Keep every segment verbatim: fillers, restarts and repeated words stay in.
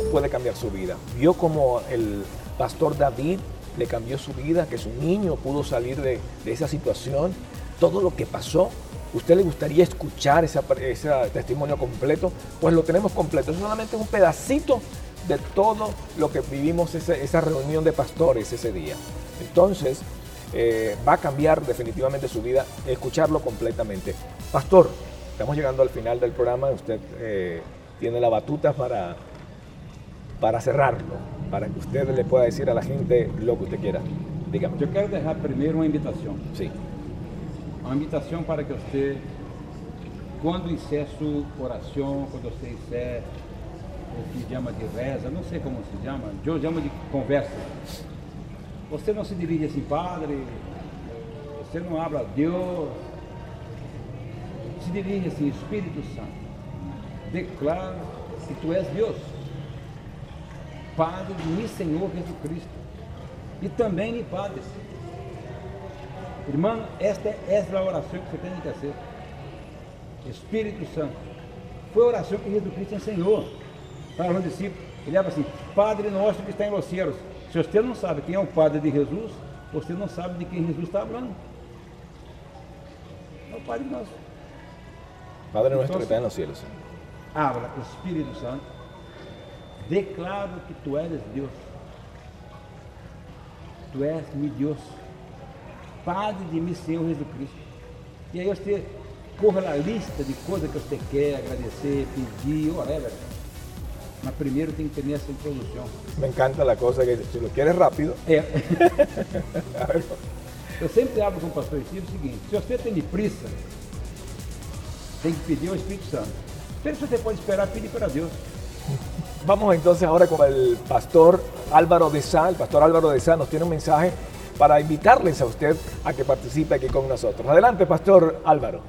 puede cambiar su vida. Vio como el pastor David le cambió su vida, que su niño pudo salir de, de esa situación, todo lo que pasó. ¿Usted le gustaría escuchar esa, ese testimonio completo? Pues lo tenemos completo, es solamente un pedacito de todo lo que vivimos esa, esa reunión de pastores ese día. Entonces, eh, va a cambiar definitivamente su vida, escucharlo completamente. Pastor, estamos llegando al final del programa, usted eh, tiene la batuta para, para cerrarlo, para que usted le pueda decir a la gente lo que usted quiera. Dígame. Eu quero deixar primeiro uma invitação. Sí. Uma invitação para que você, quando encerra sua oração, quando você encerra o que chama de reza, não sei como se chama, eu chamo de conversa. Você não se dirige assim, Padre, você não habla a Deus, se dirige assim, Espírito Santo, declara que tu és Deus, Padre de mim, Senhor Jesus Cristo, e também me Padre. Irmão, esta é, esta é a oração que você tem que fazer. Espírito Santo. Foi a oração que Jesus Cristo ensinou para os discípulos. Ele era assim, Padre nosso que está em los cielos. Se você não sabe quem é o Padre de Jesus, você não sabe de quem Jesus está falando. É o Padre nosso. Padre nuestro que está en los cielos. Habla, Espírito Santo. Declaro que tu eres Deus. Tu és meu Deus. Padre de mim, Senhor Jesus Cristo. E aí você corra na lista de coisas que você quer agradecer, pedir, orar. Mas primeiro tem que ter essa introdução. Me encanta la cosa que si lo quieres rápido. É. Eu sempre hablo com o pastor Steve o seguinte, se você tem pressa, tem que pedir ao Espírito Santo. Se você pode esperar, pedir para Deus. Vamos entonces ahora con el pastor Álvaro de Sá. El pastor Álvaro de Sá nos tiene un mensaje para invitarles a usted a que participe aquí con nosotros. Adelante, pastor Álvaro.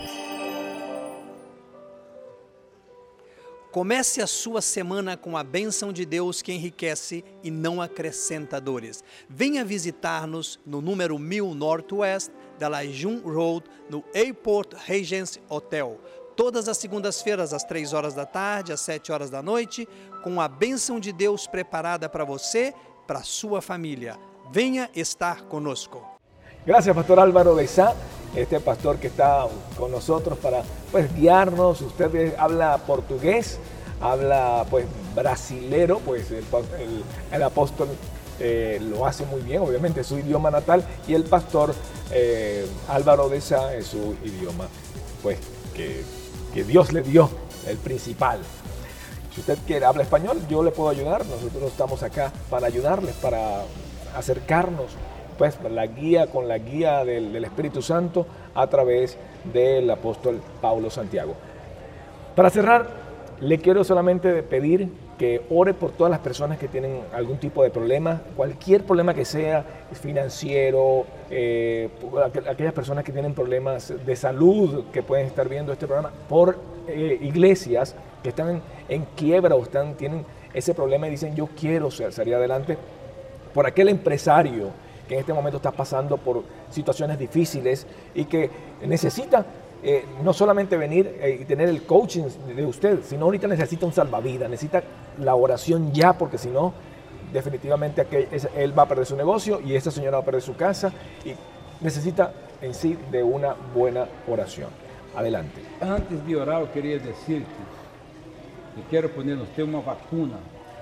Comece a sua semana com a bênção de Deus que enriquece e não acrescenta dores. Venha visitar-nos no número mil Northwest da Lejeune Road, no Airport Regency Hotel. Todas as segundas-feiras, às três horas da tarde, às sete horas da noite, com a bênção de Deus preparada para você, para sua família. Venha estar conosco. Gracias, pastor Álvaro de Sá, este pastor que está con nosotros para pues guiarnos. Usted habla portugués, habla pues brasilero, pues el, el, el apóstol eh, lo hace muy bien, obviamente es su idioma natal, y el pastor eh, Álvaro de Sá es su idioma, pues que, que Dios le dio, el principal. Si usted quiere habla español, yo le puedo ayudar. Nosotros estamos acá para ayudarles, para acercarnos pues la guía con la guía del, del Espíritu Santo a través del apóstol Paulo Santiago. Para cerrar, le quiero solamente pedir que ore por todas las personas que tienen algún tipo de problema, cualquier problema que sea, financiero, eh, aquellas personas que tienen problemas de salud que pueden estar viendo este programa, por eh, iglesias que están en, en quiebra o están, tienen ese problema y dicen yo quiero salir adelante, por aquel empresario que en este momento está pasando por situaciones difíciles y que necesita eh, no solamente venir eh, y tener el coaching de usted, sino ahorita necesita un salvavidas, necesita la oración ya, porque si no, definitivamente aquel, él va a perder su negocio y esta señora va a perder su casa y necesita en sí de una buena oración. Adelante. Antes de orar, eu queria dizer que quero poner nos ter uma vacuna.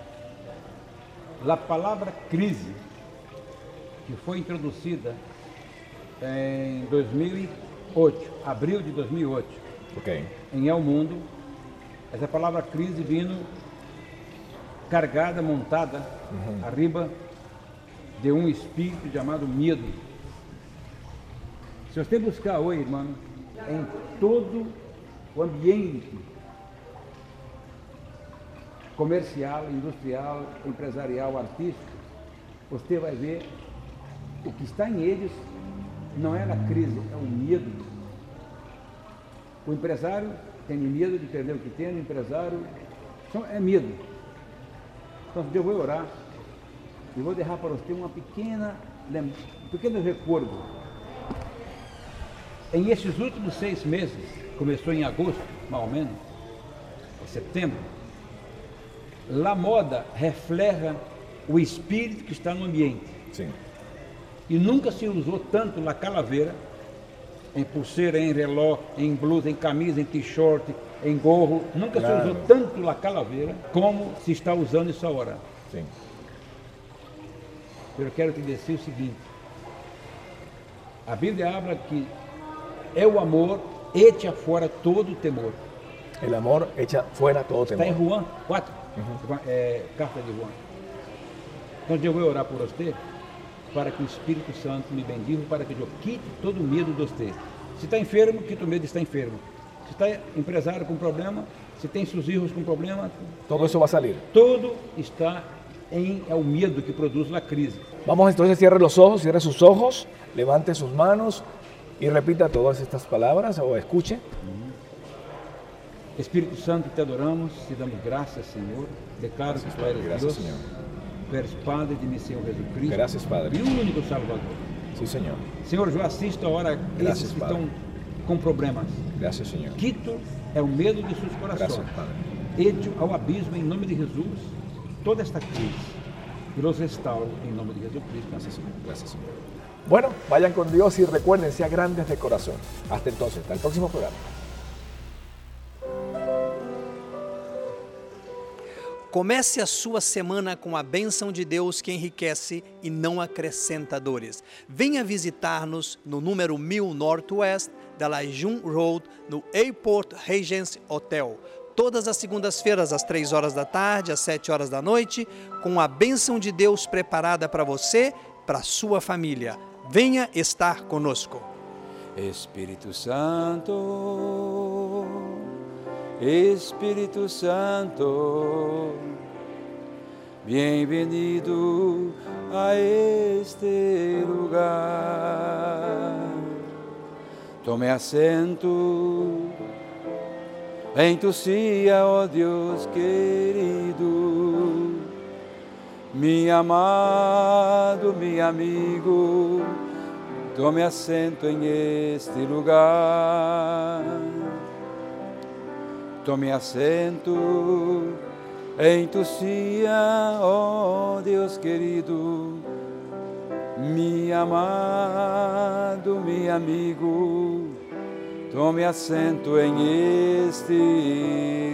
A palavra crise, que foi introduzida em dois mil e oito, abril de dois mil e oito, okay, em El Mundo, essa palavra crise vindo carregada, montada, uhum, arriba de um espírito chamado medo. Se você buscar hoje, irmão, em todo o ambiente comercial, industrial, empresarial, artístico, você vai ver o que está em eles não é a crise, é o medo. O empresário tem medo de perder o que tem, o empresário é medo. Então eu vou orar e vou deixar para você uma pequena, um pequeno recordo. Em esses últimos seis meses, começou em agosto, mais ou menos, em setembro, a moda reflete o espírito que está no ambiente. Sim. E nunca se usou tanto a calaveira, em pulseira, em relógio, em blusa, em camisa, em t-shirt, em gorro. Nunca Claro. se usou tanto a calaveira como se está usando essa hora. Sim. Eu quero te dizer o seguinte. A Bíblia habla que é o amor, echa fora todo o temor. El amor echa fuera todo Está em temor. Juan quatro, é, carta de Juan. Então eu vou orar por você, para que o Espírito Santo me bendiga, para que eu quite todo o medo de você. Se está enfermo, quita o medo de estar enfermo. Se está empresário com problema, se tem seus filhos com problema, Todo eso va a salir. tudo está em é o medo que produz a crise. Vamos entonces, cierre los ojos, cierre sus ojos, levante sus manos y repita todas estas palabras o escuche. Espírito Santo, te adoramos, te damos graças, Senhor. Declaro que tu eres Gracias, Deus, Señor. tu eres Padre de meu Senhor Jesus Cristo. Gracias, Padre. E o único Salvador. Sí, Señor. Senhor, eu assisto agora esses Gracias, que Padre. estão com problemas. Gracias, Señor. Quito é o medo de seus corações. Gracias, Padre. Echo ao abismo em nome de Jesus toda esta crise e los restauro em nome de Jesus Cristo. Gracias, Señor. Gracias, Señor. Bueno, vayan con Dios y recuerden, sean grandes de corazón. Hasta entonces, hasta el próximo programa. Comece a sua semana com a bênção de Deus que enriquece e não acrescenta dores. Venha visitar-nos no número mil Northwest da Lejeune Road, no Airport Regency Hotel. Todas as segundas-feiras, às três horas da tarde, às sete horas da noite, com a bênção de Deus preparada para você, para a sua família. Venha estar conosco. Espírito Santo, Espírito Santo, bem-vindo a este lugar. Tome assento em tu cia, ó Deus querido, meu amado, meu amigo, tome assento em este lugar. Tome assento em tu cia, ó Deus querido, meu amado, meu amigo, tome assento em este